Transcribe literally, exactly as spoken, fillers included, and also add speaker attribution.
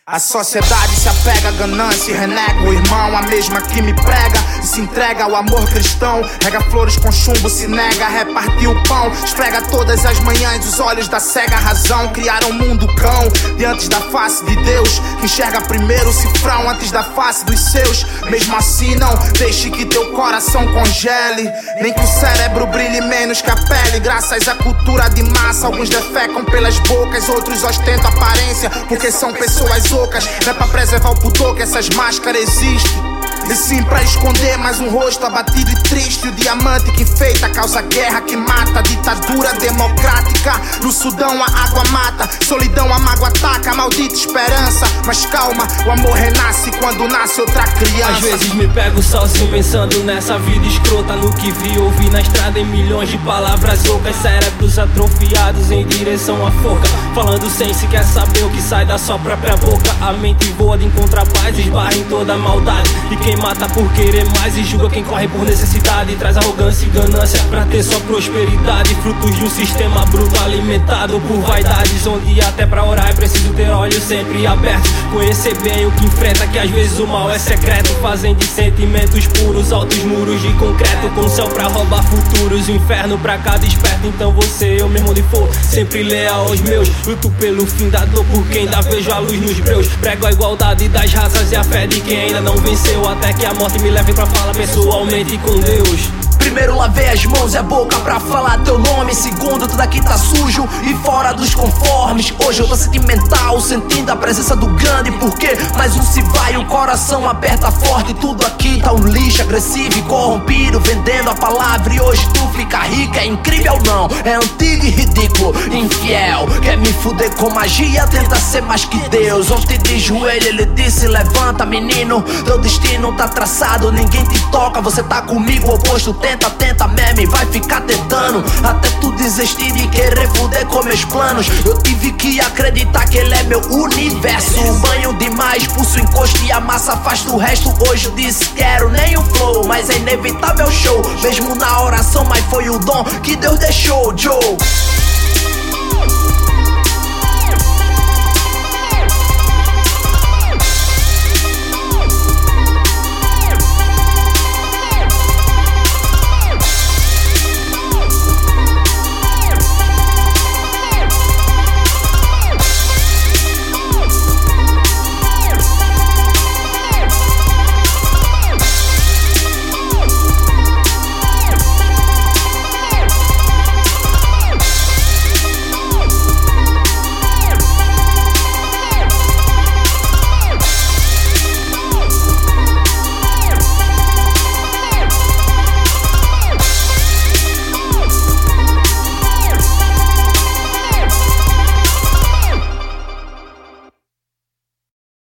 Speaker 1: A sociedade se apega à ganância e renega o irmão, a mesma que me prega e se entrega ao amor cristão. Rega flores com chumbo, se nega a repartir o pão. Esfrega todas as manhãs os olhos da cega razão. Criaram um mundo cão diante da face de Deus, que enxerga primeiro o cifrão antes da face dos seus. Mesmo assim não deixe que teu coração congele, nem que o cérebro brilhe menos que a pele. Graças à cultura de massa, alguns defecam pelas bocas, outros ostentam aparência porque são pessoas ocas. Não é pra preservar o pudor que essas máscaras existem, e sim pra esconder mais um rosto abatido e triste. O diamante que enfeita causa guerra que mata. Ditadura democrática no Sudão, a água mata. Solidão, a mágoa ataca, a maldita esperança. Mas calma, o amor renasce quando nasce outra criança.
Speaker 2: Às vezes me pego sozinho pensando nessa vida escrota, no que vi, ouvi na estrada em milhões de palavras ocas. Cérebros atrofiados em direção à forca, falando sem sequer saber o que sai da sua própria boca. A mente voa de encontrar paz, esbarra em toda a maldade. E quem mata por querer mais e julga quem corre por necessidade. Traz arrogância e ganância pra ter sua prosperidade, frutos de um sistema bruto alimentado por vaidades, onde até pra orar é preciso ter olhos sempre abertos. Conhecer bem o que enfrenta, que às vezes o mal é secreto. Fazem de sentimentos puros altos muros de concreto, com o céu pra roubar futuros, o inferno pra cada esperto. Então você, eu mesmo onde for, sempre leal aos meus. Luto pelo fim da dor por quem ainda vejo a luz nos breus. Prego a igualdade das raças e a fé de quem ainda não venceu, até que a morte me leve pra falar pessoalmente com Deus.
Speaker 3: Primeiro lavei as mãos e a boca pra falar teu nome. Segundo, tudo aqui tá sujo e fora dos conformes. Hoje eu tô sentimental, sentindo a presença do grande. Porque mais um se vai, o coração aperta forte. Tudo aqui tá um lixo agressivo e corrompido, vendendo a palavra e hoje tu fica rica. É incrível não? É antigo e ridículo, infiel. Quer me fuder com magia, tenta ser mais que Deus. Ontem de joelho ele disse: levanta menino, teu destino tá traçado, ninguém te toca. Você tá comigo, o oposto tenta, tenta meme, vai ficar tentando até tu desistir de querer fuder com meus planos. Eu tive que acreditar que ele é meu universo. Banho demais, pulso encosto e a massa faz do resto. Hoje eu disse quero nem o flow, mas é inevitável o show. Mesmo na oração, mas foi o dom que Deus deixou, Joe.